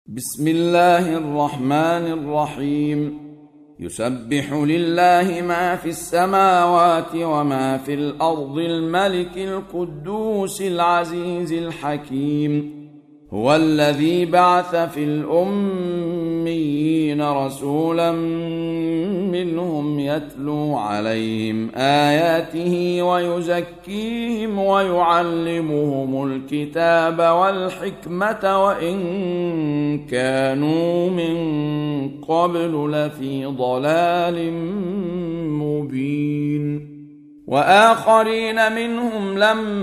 بسم الله الرحمن الرحيم. يسبح لله ما في السماوات وما في الأرض الملك القدوس العزيز الحكيم. هو الذي بعث في الأميين رسولا منهم يتلو عليهم آياته ويزكيهم ويعلمهم الكتاب والحكمة وإن كانوا من قبل لفي ضلال مبين. وآخرين منهم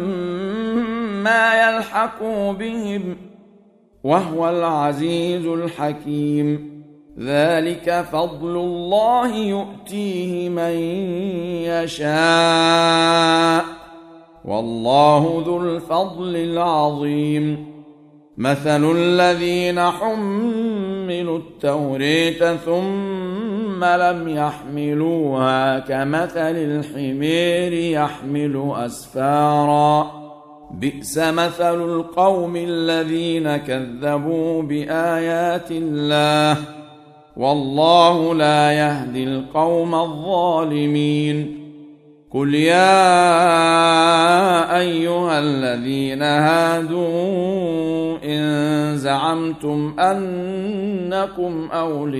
لما يلحقوا بهم وهو العزيز الحكيم. ذلك فضل الله يؤتيه من يشاء والله ذو الفضل العظيم. مثل الذين حملوا التوراة ثم لم يحملوها كمثل الحمير يحمل أسفارا بئس مثل القوم الذين كذبوا بآيات الله والله لا يهدي القوم الظالمين. قل يا أيها الذين هادوا إن زعمتم أنكم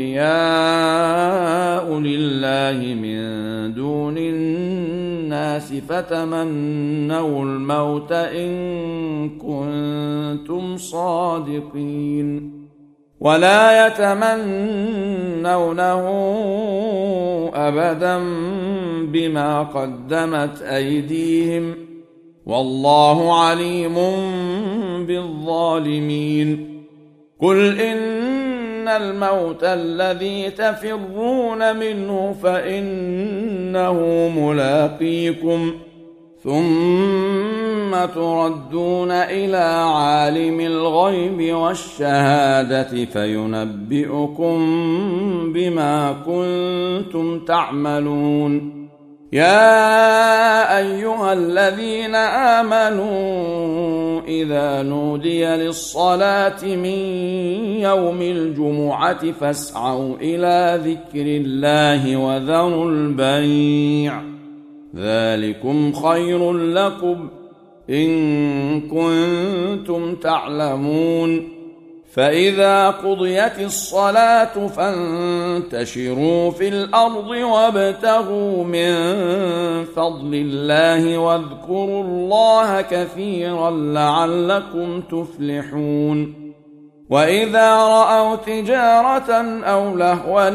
أولياء لله من دون الناس فتمنوا الموت إن كنتم صادقين ولا يتمنونه أبدا بما قدمت أيديهم والله عليم بالظالمين. قل إن الموت الذي تفرون منه فإنه ملاقيكم ثم تردون إلى عالم الغيب والشهادة فينبئكم بما كنتم تعملون. يا أيها الذين آمنوا إذا نودي للصلاة من يوم الجمعة فاسعوا إلى ذكر الله وذروا البيع ذلكم خير لكم إن كنتم تعلمون. فإذا قضيت الصلاة فانتشروا في الأرض وابتغوا من فضل الله واذكروا الله كثيرا لعلكم تفلحون. وإذا رأوا تجارة أو لهوا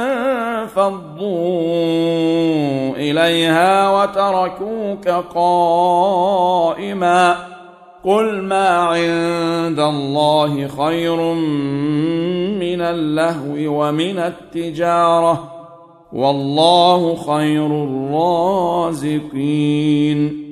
انفضوا إليها وتركوك قائما قل ما عند الله خير من اللهو ومن التجارة والله خير الرازقين.